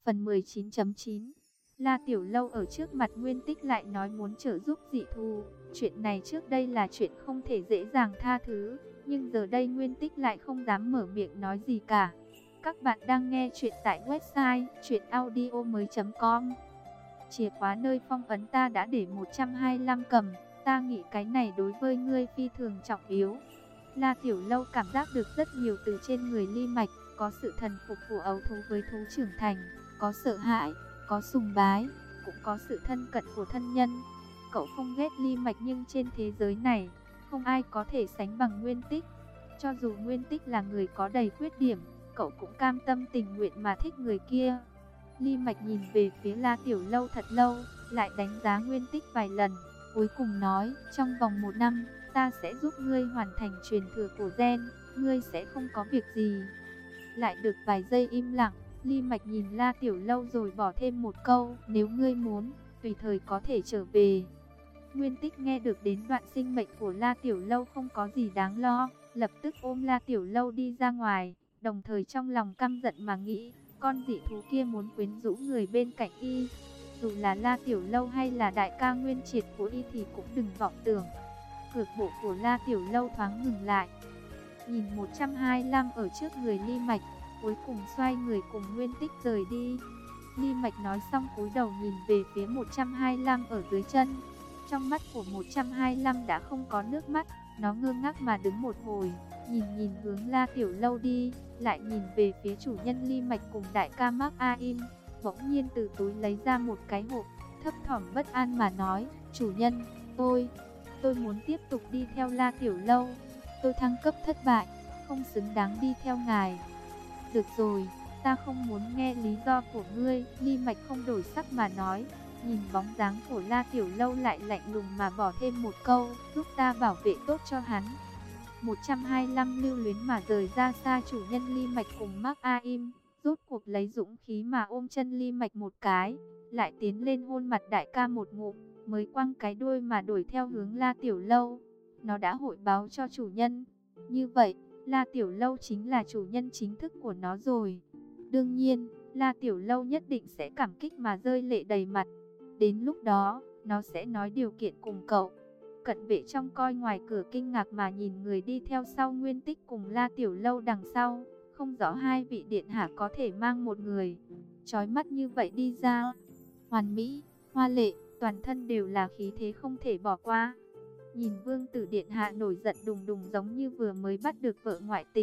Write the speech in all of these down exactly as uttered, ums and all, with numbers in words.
Phần mười chín chấm chín. La Tiểu Lâu ở trước mặt Nguyên Tích lại nói muốn trợ giúp dị thú. Chuyện này trước đây là chuyện không thể dễ dàng tha thứ, nhưng giờ đây Nguyên Tích lại không dám mở miệng nói gì cả. Các bạn đang nghe chuyện tại website truyện audio mới chấm com. Chìa khóa nơi phong ấn ta đã để một trăm hai mươi lăm cầm, ta nghĩ cái này đối với ngươi phi thường trọng yếu. La Tiểu Lâu cảm giác được rất nhiều từ trên người Ly Mạch, có sự thần phục của ấu thú với thú trưởng thành, có sợ hãi, có sùng bái, cũng có sự thân cận của thân nhân. Cậu không ghét Ly Mạch, nhưng trên thế giới này, không ai có thể sánh bằng Nguyên Tích. Cho dù Nguyên Tích là người có đầy khuyết điểm, cậu cũng cam tâm tình nguyện mà thích người kia. Ly Mạch nhìn về phía La Tiểu Lâu thật lâu, lại đánh giá Nguyên Tích vài lần, cuối cùng nói, trong vòng một năm, ta sẽ giúp ngươi hoàn thành truyền thừa của gen, ngươi sẽ không có việc gì. Lại được vài giây im lặng, Ly Mạch nhìn La Tiểu Lâu rồi bỏ thêm một câu, nếu ngươi muốn, tùy thời có thể trở về. Nguyên Tích nghe được đến đoạn sinh mệnh của La Tiểu Lâu không có gì đáng lo, lập tức ôm La Tiểu Lâu đi ra ngoài, đồng thời trong lòng căm giận mà nghĩ, con dị thú kia muốn quyến rũ người bên cạnh y. Dù là La Tiểu Lâu hay là đại ca Nguyên Triệt của y thì cũng đừng vọng tưởng. Cược bộ của La Tiểu Lâu thoáng ngừng lại, nhìn một trăm hai mươi lăm ở trước người Ly Mạch, cuối cùng xoay người cùng Nguyên Tích rời đi. Ly Mạch nói xong cúi đầu nhìn về phía một trăm hai mươi lăm ở dưới chân. Trong mắt của một trăm hai mươi lăm đã không có nước mắt, nó ngơ ngác mà đứng một hồi, nhìn nhìn hướng La Tiểu Lâu đi, lại nhìn về phía chủ nhân Ly Mạch cùng đại ca Mark Aim, bỗng nhiên từ túi lấy ra một cái hộp, thấp thỏm bất an mà nói, chủ nhân, tôi, tôi muốn tiếp tục đi theo La Tiểu Lâu, tôi thăng cấp thất bại, không xứng đáng đi theo ngài. Được rồi, ta không muốn nghe lý do của ngươi, Ly Mạch không đổi sắc mà nói, nhìn bóng dáng của La Tiểu Lâu lại lạnh lùng mà bỏ thêm một câu, giúp ta bảo vệ tốt cho hắn. một trăm hai mươi lăm lưu luyến mà rời ra xa chủ nhân Ly Mạch cùng Mark Aim, rốt cuộc lấy dũng khí mà ôm chân Ly Mạch một cái, lại tiến lên hôn mặt đại ca một ngụm, mới quăng cái đuôi mà đuổi theo hướng La Tiểu Lâu. Nó đã hội báo cho chủ nhân, như vậy, La Tiểu Lâu chính là chủ nhân chính thức của nó rồi. Đương nhiên, La Tiểu Lâu nhất định sẽ cảm kích mà rơi lệ đầy mặt. Đến lúc đó, nó sẽ nói điều kiện cùng cậu. Cận vệ trong coi ngoài cửa kinh ngạc mà nhìn người đi theo sau Nguyên Tích cùng La Tiểu Lâu đằng sau. Không rõ hai vị điện hạ có thể mang một người chói mắt như vậy đi ra. Hoàn mỹ, hoa lệ, toàn thân đều là khí thế không thể bỏ qua. Nhìn vương tử điện hạ nổi giận đùng đùng giống như vừa mới bắt được vợ ngoại tình.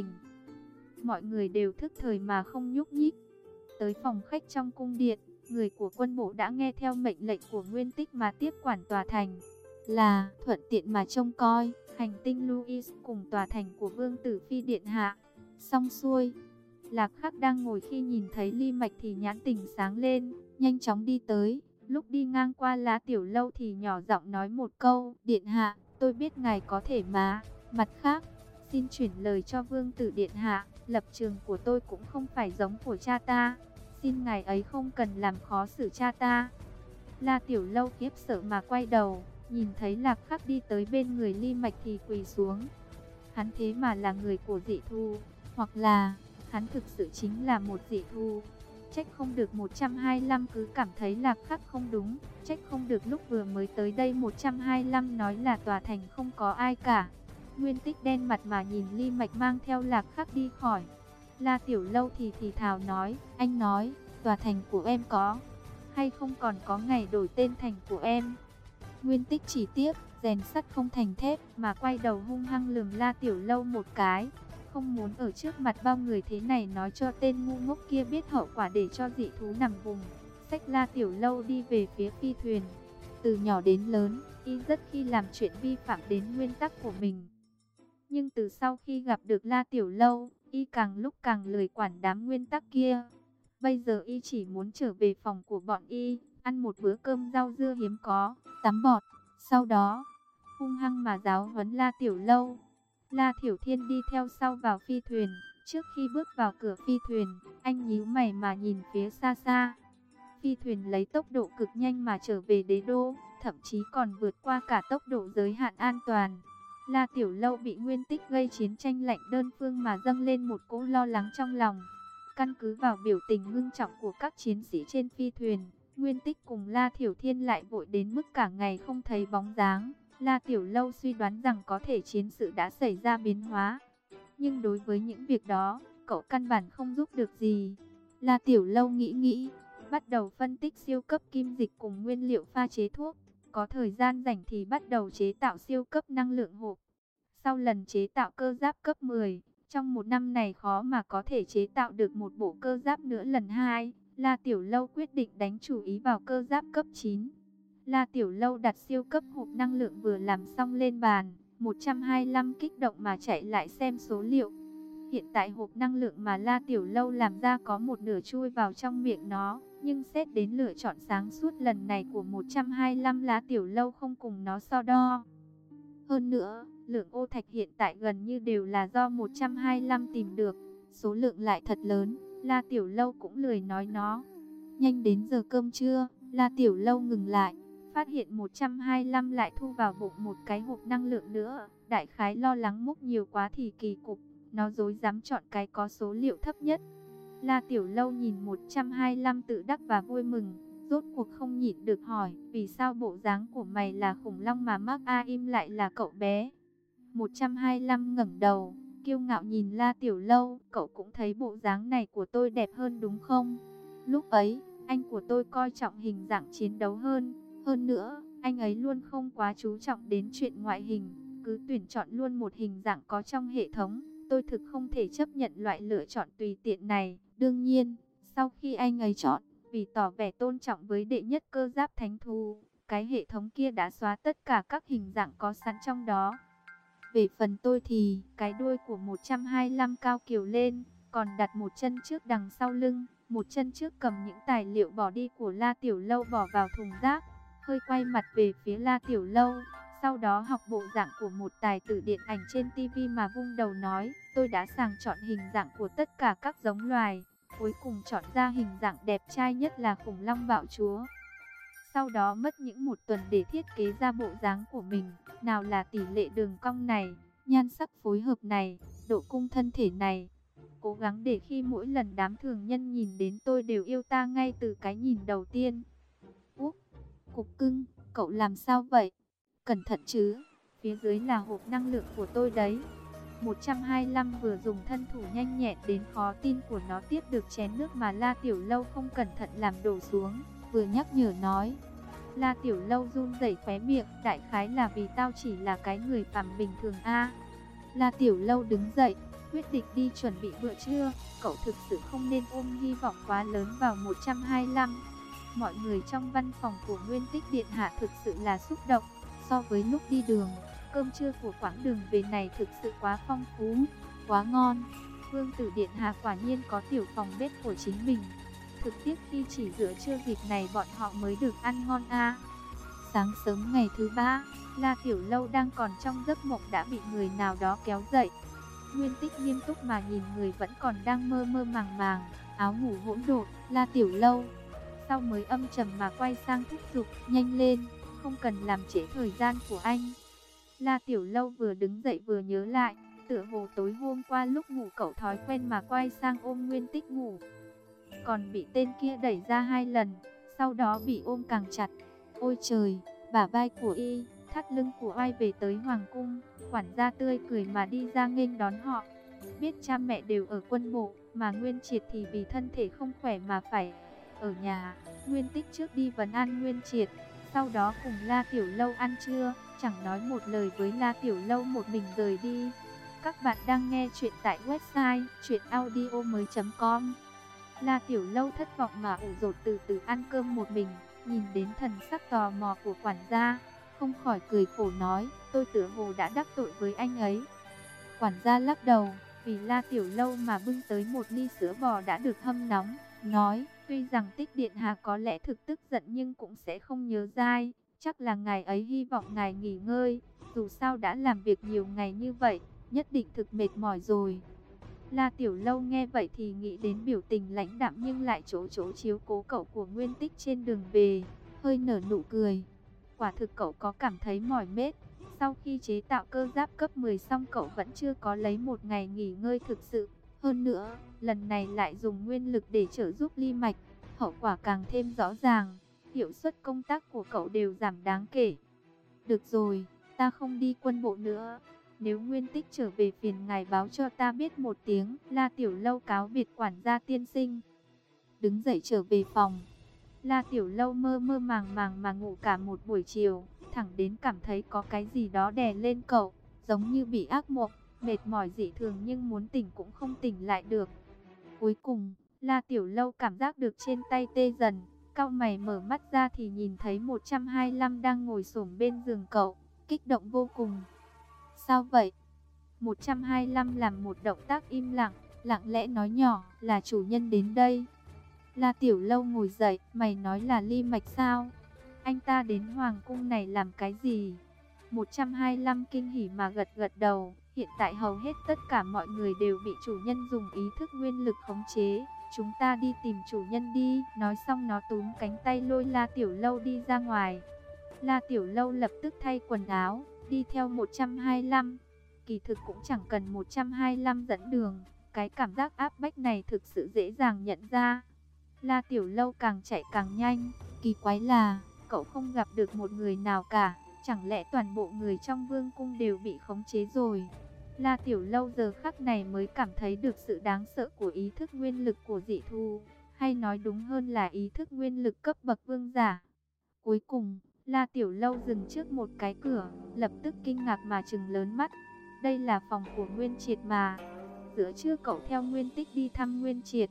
Mọi người đều thức thời mà không nhúc nhích. Tới phòng khách trong cung điện, người của quân bộ đã nghe theo mệnh lệnh của Nguyên Tích mà tiếp quản tòa thành. Là thuận tiện mà trông coi hành tinh Louis cùng tòa thành của vương tử phi điện hạ. Xong xuôi, Lạc Khắc đang ngồi khi nhìn thấy Ly Mạch thì nhãn tình sáng lên, nhanh chóng đi tới. Lúc đi ngang qua La Tiểu Lâu thì nhỏ giọng nói một câu, điện hạ, tôi biết ngài có thể mà. Mặt khác, xin chuyển lời cho vương tử điện hạ, lập trường của tôi cũng không phải giống của cha ta. Xin ngài ấy không cần làm khó xử cha ta. La Tiểu Lâu khiếp sợ mà quay đầu, nhìn thấy Lạc Khắc đi tới bên người Ly Mạch thì quỳ xuống. Hắn thế mà là người của dị thú, hoặc là hắn thực sự chính là một dị thú. Trách không được một trăm hai mươi lăm cứ cảm thấy Lạc Khắc không đúng. Trách không được lúc vừa mới tới đây một trăm hai mươi lăm nói là tòa thành không có ai cả. Nguyên Tích đen mặt mà nhìn Ly Mạch mang theo Lạc Khắc đi khỏi. La Tiểu Lâu thì thì thào nói, anh nói, tòa thành của em có hay không còn có ngày đổi tên thành của em. Nguyên Tích chỉ tiếp, rèn sắt không thành thép mà quay đầu hung hăng lườm La Tiểu Lâu một cái. Không muốn ở trước mặt bao người thế này nói cho tên ngu ngốc kia biết hậu quả để cho dị thú nằm vùng. Xách La Tiểu Lâu đi về phía phi thuyền. Từ nhỏ đến lớn, y rất khi làm chuyện vi phạm đến nguyên tắc của mình. Nhưng từ sau khi gặp được La Tiểu Lâu, y càng lúc càng lười quản đám nguyên tắc kia. Bây giờ y chỉ muốn trở về phòng của bọn y, ăn một bữa cơm rau dưa hiếm có, tắm bọt. Sau đó, hung hăng mà giáo huấn La Tiểu Lâu. La Thiểu Thiên đi theo sau vào phi thuyền. Trước khi bước vào cửa phi thuyền, anh nhíu mày mà nhìn phía xa xa. Phi thuyền lấy tốc độ cực nhanh mà trở về đế đô, thậm chí còn vượt qua cả tốc độ giới hạn an toàn. La Tiểu Lâu bị Nguyên Tích gây chiến tranh lạnh đơn phương mà dâng lên một cỗ lo lắng trong lòng. Căn cứ vào biểu tình ngưng trọng của các chiến sĩ trên phi thuyền, Nguyên Tích cùng La Thiểu Thiên lại vội đến mức cả ngày không thấy bóng dáng. La Tiểu Lâu suy đoán rằng có thể chiến sự đã xảy ra biến hóa. Nhưng đối với những việc đó, cậu căn bản không giúp được gì. La Tiểu Lâu nghĩ nghĩ, bắt đầu phân tích siêu cấp kim dịch cùng nguyên liệu pha chế thuốc. Có thời gian rảnh thì bắt đầu chế tạo siêu cấp năng lượng hộp. Sau lần chế tạo cơ giáp cấp mười, trong một năm này khó mà có thể chế tạo được một bộ cơ giáp nữa lần hai. La Tiểu Lâu quyết định đánh chủ ý vào cơ giáp cấp chín. La Tiểu Lâu đặt siêu cấp hộp năng lượng vừa làm xong lên bàn, một trăm hai mươi lăm kích động mà chạy lại xem số liệu. Hiện tại hộp năng lượng mà La Tiểu Lâu làm ra có một nửa chui vào trong miệng nó, nhưng xét đến lựa chọn sáng suốt lần này của một trăm hai mươi lăm, La Tiểu Lâu không cùng nó so đo. Hơn nữa, lượng ô thạch hiện tại gần như đều là do một trăm hai mươi lăm tìm được, số lượng lại thật lớn, La Tiểu Lâu cũng lười nói nó. Nhanh đến giờ cơm trưa, La Tiểu Lâu ngừng lại, phát hiện một trăm hai mươi lăm lại thu vào bụng một cái hộp năng lượng nữa, đại khái lo lắng múc nhiều quá thì kỳ cục, nó dối dám chọn cái có số liệu thấp nhất. La Tiểu Lâu nhìn một trăm hai mươi lăm tự đắc và vui mừng, rốt cuộc không nhịn được hỏi, vì sao bộ dáng của mày là khủng long mà Mark A im lại là cậu bé? một trăm hai mươi lăm ngẩng đầu, kiêu ngạo nhìn La Tiểu Lâu, cậu cũng thấy bộ dáng này của tôi đẹp hơn đúng không? Lúc ấy, anh của tôi coi trọng hình dạng chiến đấu hơn, hơn nữa, anh ấy luôn không quá chú trọng đến chuyện ngoại hình, cứ tuyển chọn luôn một hình dạng có trong hệ thống. Tôi thực không thể chấp nhận loại lựa chọn tùy tiện này. Đương nhiên, sau khi anh ấy chọn, vì tỏ vẻ tôn trọng với đệ nhất cơ giáp thánh thú, cái hệ thống kia đã xóa tất cả các hình dạng có sẵn trong đó. Về phần tôi thì, cái đuôi của một trăm hai mươi lăm cao kiều lên, còn đặt một chân trước đằng sau lưng, một chân trước cầm những tài liệu bỏ đi của La Tiểu Lâu bỏ vào thùng rác, hơi quay mặt về phía La Tiểu Lâu. Sau đó học bộ dạng của một tài tử điện ảnh trên ti vi mà vung đầu nói, tôi đã sàng chọn hình dạng của tất cả các giống loài, cuối cùng chọn ra hình dạng đẹp trai nhất là khủng long bạo chúa. Sau đó mất những một tuần để thiết kế ra bộ dáng của mình, nào là tỷ lệ đường cong này, nhan sắc phối hợp này, độ cung thân thể này. Cố gắng để khi mỗi lần đám thường nhân nhìn đến tôi đều yêu ta ngay từ cái nhìn đầu tiên. Úp, cục cưng, cậu làm sao vậy? Cẩn thận chứ, phía dưới là hộp năng lượng của tôi đấy. một trăm hai mươi lăm vừa dùng thân thủ nhanh nhẹn đến khó tin của nó tiếp được chén nước mà La Tiểu Lâu không cẩn thận làm đổ xuống, vừa nhắc nhở nói. La Tiểu Lâu run rẩy khóe miệng, đại khái là vì tao chỉ là cái người phàm bình thường a. La Tiểu Lâu đứng dậy, quyết định đi chuẩn bị bữa trưa, cậu thực sự không nên ôm hy vọng quá lớn vào một trăm hai mươi lăm. Mọi người trong văn phòng của Nguyên Tích Điện Hạ thực sự là xúc động. So với lúc đi đường, cơm trưa của quãng đường về này thực sự quá phong phú, quá ngon. Vương tử Điện Hạ quả nhiên có tiểu phòng bếp của chính mình. Thực tiếc khi chỉ giữa trưa dịp này bọn họ mới được ăn ngon a. Sáng sớm ngày thứ ba, La Tiểu Lâu đang còn trong giấc mộng đã bị người nào đó kéo dậy. Nguyên Tích nghiêm túc mà nhìn người vẫn còn đang mơ mơ màng màng, áo ngủ hỗn độn. La Tiểu Lâu sau mới âm trầm mà quay sang thúc giục, nhanh lên, không cần làm trễ thời gian của anh. La Tiểu Lâu vừa đứng dậy vừa nhớ lại, tựa hồ tối hôm qua lúc ngủ cậu thói quen mà quay sang ôm Nguyên Tích ngủ, còn bị tên kia đẩy ra hai lần, sau đó bị ôm càng chặt. Ôi trời, bả vai của y, thắt lưng của ai về tới hoàng cung, quản gia tươi cười mà đi ra nghênh đón họ. Biết cha mẹ đều ở quân bộ, mà Nguyên Triệt thì vì thân thể không khỏe mà phải ở nhà. Nguyên Tích trước đi vấn an Nguyên Triệt, sau đó cùng La Tiểu Lâu ăn trưa, chẳng nói một lời với La Tiểu Lâu một mình rời đi. Các bạn đang nghe chuyện tại website truyện audio mới chấm com. La Tiểu Lâu thất vọng mà ủ rột từ từ ăn cơm một mình, nhìn đến thần sắc tò mò của quản gia, không khỏi cười khổ nói, tôi tựa hồ đã đắc tội với anh ấy. Quản gia lắc đầu, vì La Tiểu Lâu mà bưng tới một ly sữa bò đã được hâm nóng, nói, tuy rằng Tích Điện Hạ có lẽ thực tức giận nhưng cũng sẽ không nhớ dai, chắc là ngài ấy hy vọng ngài nghỉ ngơi, dù sao đã làm việc nhiều ngày như vậy, nhất định thực mệt mỏi rồi. La Tiểu Lâu nghe vậy thì nghĩ đến biểu tình lãnh đạm nhưng lại chỗ chỗ chiếu cố cậu của Nguyên Tích trên đường về, hơi nở nụ cười. Quả thực cậu có cảm thấy mỏi mệt, sau khi chế tạo cơ giáp cấp mười xong cậu vẫn chưa có lấy một ngày nghỉ ngơi thực sự. Hơn nữa, lần này lại dùng nguyên lực để trợ giúp Ly Mạch, hậu quả càng thêm rõ ràng, hiệu suất công tác của cậu đều giảm đáng kể. Được rồi, ta không đi quân bộ nữa. Nếu Nguyên Tích trở về phiền ngài báo cho ta biết một tiếng. La Tiểu Lâu cáo biệt quản gia tiên sinh, đứng dậy trở về phòng. La Tiểu Lâu mơ mơ màng màng mà ngủ cả một buổi chiều, thẳng đến cảm thấy có cái gì đó đè lên cậu, giống như bị ác mộng, mệt mỏi dị thường nhưng muốn tỉnh cũng không tỉnh lại được. Cuối cùng, La Tiểu Lâu cảm giác được trên tay tê dần, cau mày mở mắt ra thì nhìn thấy một trăm hai mươi lăm đang ngồi xổm bên giường cậu, kích động vô cùng. Sao vậy? một trăm hai mươi lăm làm một động tác im lặng, lặng lẽ nói nhỏ, là chủ nhân đến đây. La Tiểu Lâu ngồi dậy, mày nói là Ly Mạch sao? Anh ta đến hoàng cung này làm cái gì? một trăm hai mươi lăm kinh hỉ mà gật gật đầu. Hiện tại hầu hết tất cả mọi người đều bị chủ nhân dùng ý thức nguyên lực khống chế. Chúng ta đi tìm chủ nhân đi. Nói xong nó túm cánh tay lôi La Tiểu Lâu đi ra ngoài. La Tiểu Lâu lập tức thay quần áo, đi theo một trăm hai mươi lăm. Kỳ thực cũng chẳng cần một trăm hai mươi lăm dẫn đường. Cái cảm giác áp bách này thực sự dễ dàng nhận ra. La Tiểu Lâu càng chạy càng nhanh. Kỳ quái là, cậu không gặp được một người nào cả. Chẳng lẽ toàn bộ người trong vương cung đều bị khống chế rồi? La Tiểu Lâu giờ khắc này mới cảm thấy được sự đáng sợ của ý thức nguyên lực của dị thú, hay nói đúng hơn là ý thức nguyên lực cấp bậc vương giả. Cuối cùng, La Tiểu Lâu dừng trước một cái cửa, lập tức kinh ngạc mà trừng lớn mắt. Đây là phòng của Nguyên Triệt mà. Giữa trưa cậu theo Nguyên Tích đi thăm Nguyên Triệt.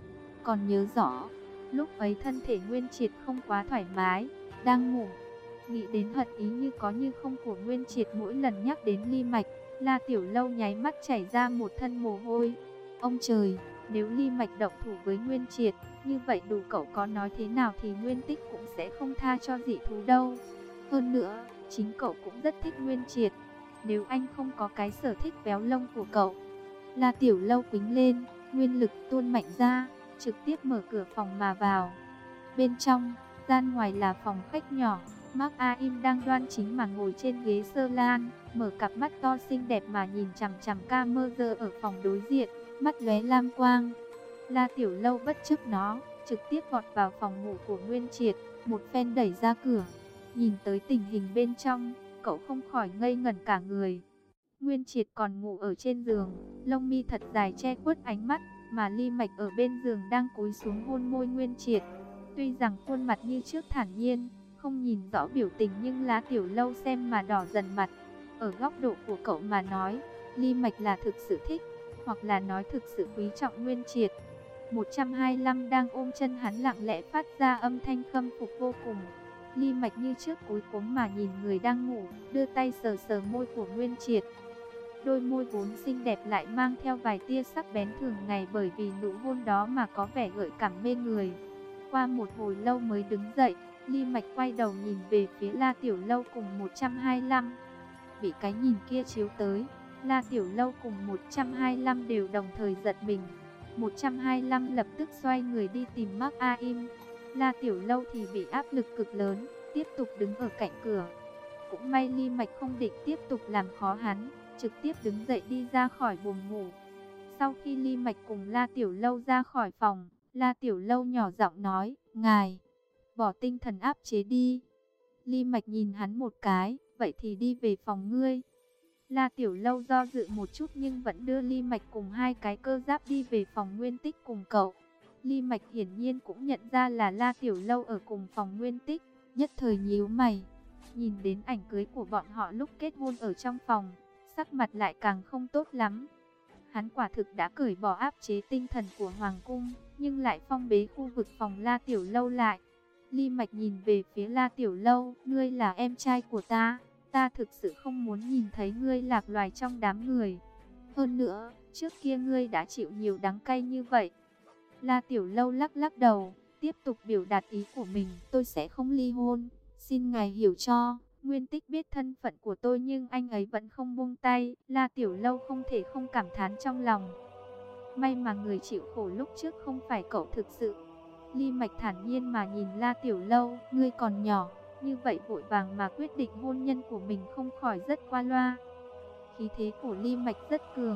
Còn nhớ rõ, lúc ấy thân thể Nguyên Triệt không quá thoải mái, đang ngủ. Nghĩ đến hận ý như có như không của Nguyên Triệt mỗi lần nhắc đến Ly Mạch, La Tiểu Lâu nháy mắt chảy ra một thân mồ hôi. Ông trời, nếu Ly Mạch động thủ với Nguyên Triệt, như vậy đủ cậu có nói thế nào thì Nguyên Tích cũng sẽ không tha cho dị thú đâu. Hơn nữa, chính cậu cũng rất thích Nguyên Triệt. Nếu anh không có cái sở thích véo lông của cậu. La Tiểu Lâu quĩnh lên, nguyên lực tuôn mạnh ra, trực tiếp mở cửa phòng mà vào. Bên trong, gian ngoài là phòng khách nhỏ. Mark Aim đang đoan chính mà ngồi trên ghế sơ lan, mở cặp mắt to xinh đẹp mà nhìn chằm chằm camera ở phòng đối diện, mắt lóe lam quang. La Tiểu Lâu bất chấp nó, trực tiếp vọt vào phòng ngủ của Nguyên Triệt, một phen đẩy ra cửa. Nhìn tới tình hình bên trong, cậu không khỏi ngây ngẩn cả người. Nguyên Triệt còn ngủ ở trên giường, lông mi thật dài che khuất ánh mắt, mà Ly Mạch ở bên giường đang cúi xuống hôn môi Nguyên Triệt. Tuy rằng khuôn mặt như trước thản nhiên, không nhìn rõ biểu tình nhưng La Tiểu Lâu xem mà đỏ dần mặt. Ở góc độ của cậu mà nói, Ly Mạch là thực sự thích, hoặc là nói thực sự quý trọng Nguyên Triệt. một trăm hai mươi lăm đang ôm chân hắn lặng lẽ phát ra âm thanh khâm phục vô cùng. Ly Mạch như trước cúi xuống mà nhìn người đang ngủ, đưa tay sờ sờ môi của Nguyên Triệt. Đôi môi vốn xinh đẹp lại mang theo vài tia sắc bén thường ngày bởi vì nụ hôn đó mà có vẻ gợi cảm mê người. Qua một hồi lâu mới đứng dậy, Ly Mạch quay đầu nhìn về phía La Tiểu Lâu cùng một trăm hai mươi lăm. Bị cái nhìn kia chiếu tới, La Tiểu Lâu cùng một trăm hai mươi lăm đều đồng thời giật mình. một trăm hai mươi lăm lập tức xoay người đi tìm Mark Aim. La Tiểu Lâu thì bị áp lực cực lớn, tiếp tục đứng ở cạnh cửa. Cũng may Ly Mạch không định tiếp tục làm khó hắn, trực tiếp đứng dậy đi ra khỏi buồng ngủ. Sau khi Ly Mạch cùng La Tiểu Lâu ra khỏi phòng, La Tiểu Lâu nhỏ giọng nói, ngài, bỏ tinh thần áp chế đi. Ly Mạch nhìn hắn một cái, vậy thì đi về phòng ngươi. La Tiểu Lâu do dự một chút nhưng vẫn đưa Ly Mạch cùng hai cái cơ giáp đi về phòng Nguyên Tích cùng cậu. Ly Mạch hiển nhiên cũng nhận ra là La Tiểu Lâu ở cùng phòng Nguyên Tích, nhất thời nhíu mày. Nhìn đến ảnh cưới của bọn họ lúc kết hôn ở trong phòng, sắc mặt lại càng không tốt lắm. Hắn quả thực đã cởi bỏ áp chế tinh thần của Hoàng cung, nhưng lại phong bế khu vực phòng La Tiểu Lâu lại. Ly Mạch nhìn về phía La Tiểu Lâu, ngươi là em trai của ta, ta thực sự không muốn nhìn thấy ngươi lạc loài trong đám người. Hơn nữa, trước kia ngươi đã chịu nhiều đắng cay như vậy. La Tiểu Lâu lắc lắc đầu, tiếp tục biểu đạt ý của mình, tôi sẽ không ly hôn, xin ngài hiểu cho. Nguyên Tích biết thân phận của tôi nhưng anh ấy vẫn không buông tay. La Tiểu Lâu không thể không cảm thán trong lòng. May mà người chịu khổ lúc trước không phải cậu thực sự. Ly Mạch thản nhiên mà nhìn La Tiểu Lâu, ngươi còn nhỏ, như vậy vội vàng mà quyết định hôn nhân của mình không khỏi rất qua loa. Khí thế của Ly Mạch rất cường,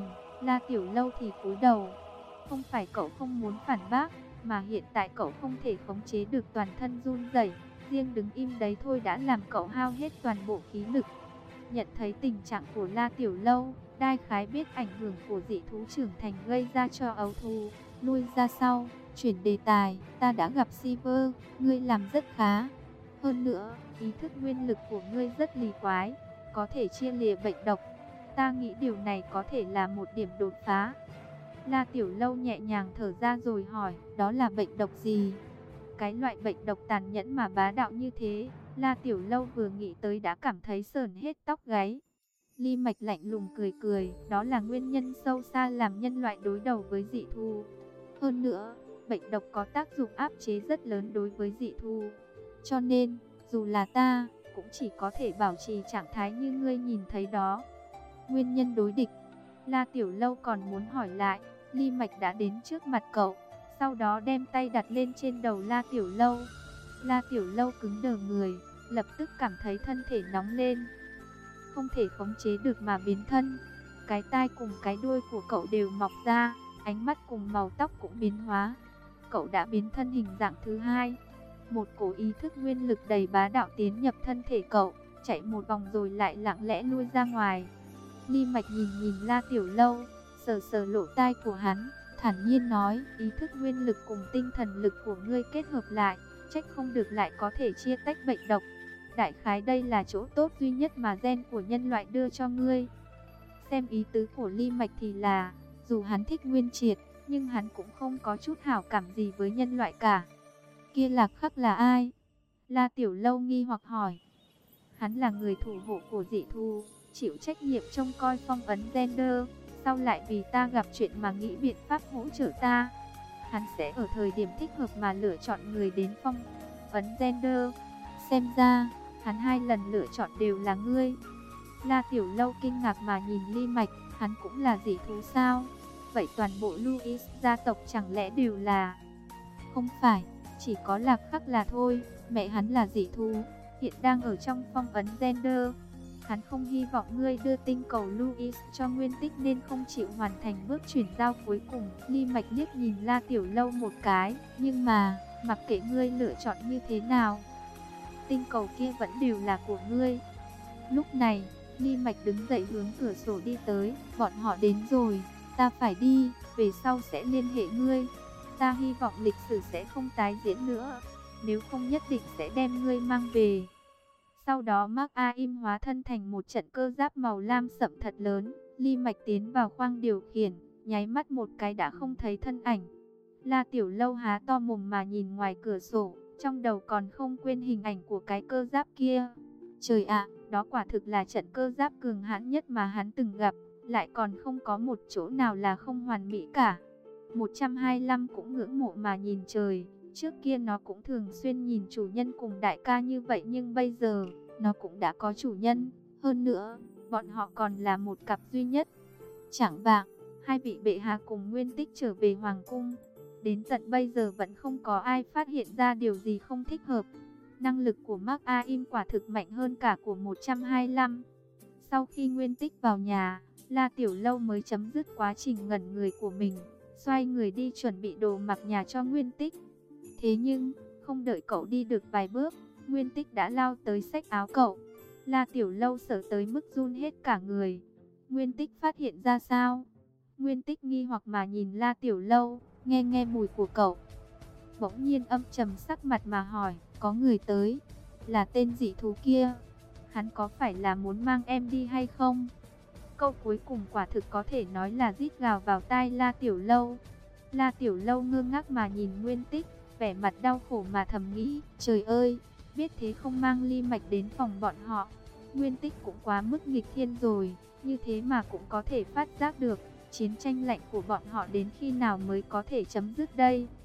La Tiểu Lâu thì cúi đầu. Không phải cậu không muốn phản bác, mà hiện tại cậu không thể khống chế được toàn thân run rẩy, riêng đứng im đấy thôi đã làm cậu hao hết toàn bộ khí lực. Nhận thấy tình trạng của La Tiểu Lâu, Đại Khái biết ảnh hưởng của dị thú trưởng thành gây ra cho ấu thú, lui ra sau, chuyển đề tài, ta đã gặp Silver, ngươi làm rất khá. Hơn nữa, ý thức nguyên lực của ngươi rất lì quái, có thể chia lìa bệnh độc. Ta nghĩ điều này có thể là một điểm đột phá. La Tiểu Lâu nhẹ nhàng thở ra rồi hỏi, đó là bệnh độc gì? Cái loại bệnh độc tàn nhẫn mà bá đạo như thế, La Tiểu Lâu vừa nghĩ tới đã cảm thấy sởn hết tóc gáy. Ly Mạch lạnh lùng cười cười, đó là nguyên nhân sâu xa làm nhân loại đối đầu với dị thú. Hơn nữa, bệnh độc có tác dụng áp chế rất lớn đối với dị thú. Cho nên, dù là ta, cũng chỉ có thể bảo trì trạng thái như ngươi nhìn thấy đó. Nguyên nhân đối địch. La Tiểu Lâu còn muốn hỏi lại, Ly Mạch đã đến trước mặt cậu, sau đó đem tay đặt lên trên đầu La Tiểu Lâu. La Tiểu Lâu cứng đờ người, lập tức cảm thấy thân thể nóng lên. Không thể khống chế được mà biến thân. Cái tai cùng cái đuôi của cậu đều mọc ra, ánh mắt cùng màu tóc cũng biến hóa. Cậu đã biến thân hình dạng thứ hai. Một cổ ý thức nguyên lực đầy bá đạo tiến nhập thân thể cậu, chạy một vòng rồi lại lặng lẽ lui ra ngoài. Ly Mạch nhìn nhìn La Tiểu Lâu, sờ sờ lỗ tai của hắn, thản nhiên nói, ý thức nguyên lực cùng tinh thần lực của ngươi kết hợp lại, trách không được lại có thể chia tách bệnh độc. Đại khái đây là chỗ tốt duy nhất mà gen của nhân loại đưa cho ngươi. Xem ý tứ của Ly Mạch thì là, dù hắn thích Nguyên Triệt, nhưng hắn cũng không có chút hảo cảm gì với nhân loại cả. Kia Lạc Khắc là ai? La Tiểu Lâu nghi hoặc hỏi. Hắn là người thủ hộ của dị thú, chịu trách nhiệm trông coi phong ấn gender, sau lại vì ta gặp chuyện mà nghĩ biện pháp hỗ trợ ta. Hắn sẽ ở thời điểm thích hợp mà lựa chọn người đến phong ấn gender. Xem ra, hắn hai lần lựa chọn đều là ngươi. La Tiểu Lâu kinh ngạc mà nhìn Ly Mạch, hắn cũng là dị thú sao? Vậy toàn bộ Louis gia tộc chẳng lẽ đều là? Không phải, chỉ có Lạc Khắc là thôi, mẹ hắn là dị thú, hiện đang ở trong phong ấn gender. Hắn không hy vọng ngươi đưa tinh cầu Louis cho Nguyên Tích nên không chịu hoàn thành bước chuyển giao cuối cùng. Ly Mạch liếc nhìn La Tiểu Lâu một cái, nhưng mà, mặc kệ ngươi lựa chọn như thế nào, tinh cầu kia vẫn đều là của ngươi. Lúc này, Ly Mạch đứng dậy hướng cửa sổ đi tới, bọn họ đến rồi, ta phải đi, về sau sẽ liên hệ ngươi. Ta hy vọng lịch sử sẽ không tái diễn nữa, nếu không nhất định sẽ đem ngươi mang về. Sau đó Mark Aim hóa thân thành một trận cơ giáp màu lam sậm thật lớn, Ly Mạch tiến vào khoang điều khiển, nháy mắt một cái đã không thấy thân ảnh. La Tiểu Lâu há to mồm mà nhìn ngoài cửa sổ, trong đầu còn không quên hình ảnh của cái cơ giáp kia. Trời ạ, đó quả thực là trận cơ giáp cường hãn nhất mà hắn từng gặp, lại còn không có một chỗ nào là không hoàn mỹ cả. một trăm hai mươi lăm cũng ngưỡng mộ mà nhìn trời, trước kia nó cũng thường xuyên nhìn chủ nhân cùng đại ca như vậy nhưng bây giờ, nó cũng đã có chủ nhân, hơn nữa, bọn họ còn là một cặp duy nhất. Chẳng vạng, hai vị bệ hạ cùng Nguyên Tích trở về Hoàng cung, đến tận bây giờ vẫn không có ai phát hiện ra điều gì không thích hợp. Năng lực của Mark Aim quả thực mạnh hơn cả của một trăm hai mươi lăm. Sau khi Nguyên Tích vào nhà, La Tiểu Lâu mới chấm dứt quá trình ngẩn người của mình, xoay người đi chuẩn bị đồ mặc nhà cho Nguyên Tích. Thế nhưng, không đợi cậu đi được vài bước, Nguyên Tích đã lao tới xách áo cậu. La Tiểu Lâu sợ tới mức run hết cả người. Nguyên Tích phát hiện ra sao? Nguyên Tích nghi hoặc mà nhìn La Tiểu Lâu, nghe nghe mùi của cậu. Bỗng nhiên âm trầm sắc mặt mà hỏi, có người tới, là tên dị thú kia. Hắn có phải là muốn mang em đi hay không? Câu cuối cùng quả thực có thể nói là rít gào vào tai La Tiểu Lâu. La Tiểu Lâu ngơ ngác mà nhìn Nguyên Tích, vẻ mặt đau khổ mà thầm nghĩ, trời ơi, biết thế không mang Ly Mạch đến phòng bọn họ. Nguyên Tích cũng quá mức nghịch thiên rồi, như thế mà cũng có thể phát giác được, chiến tranh lạnh của bọn họ đến khi nào mới có thể chấm dứt đây.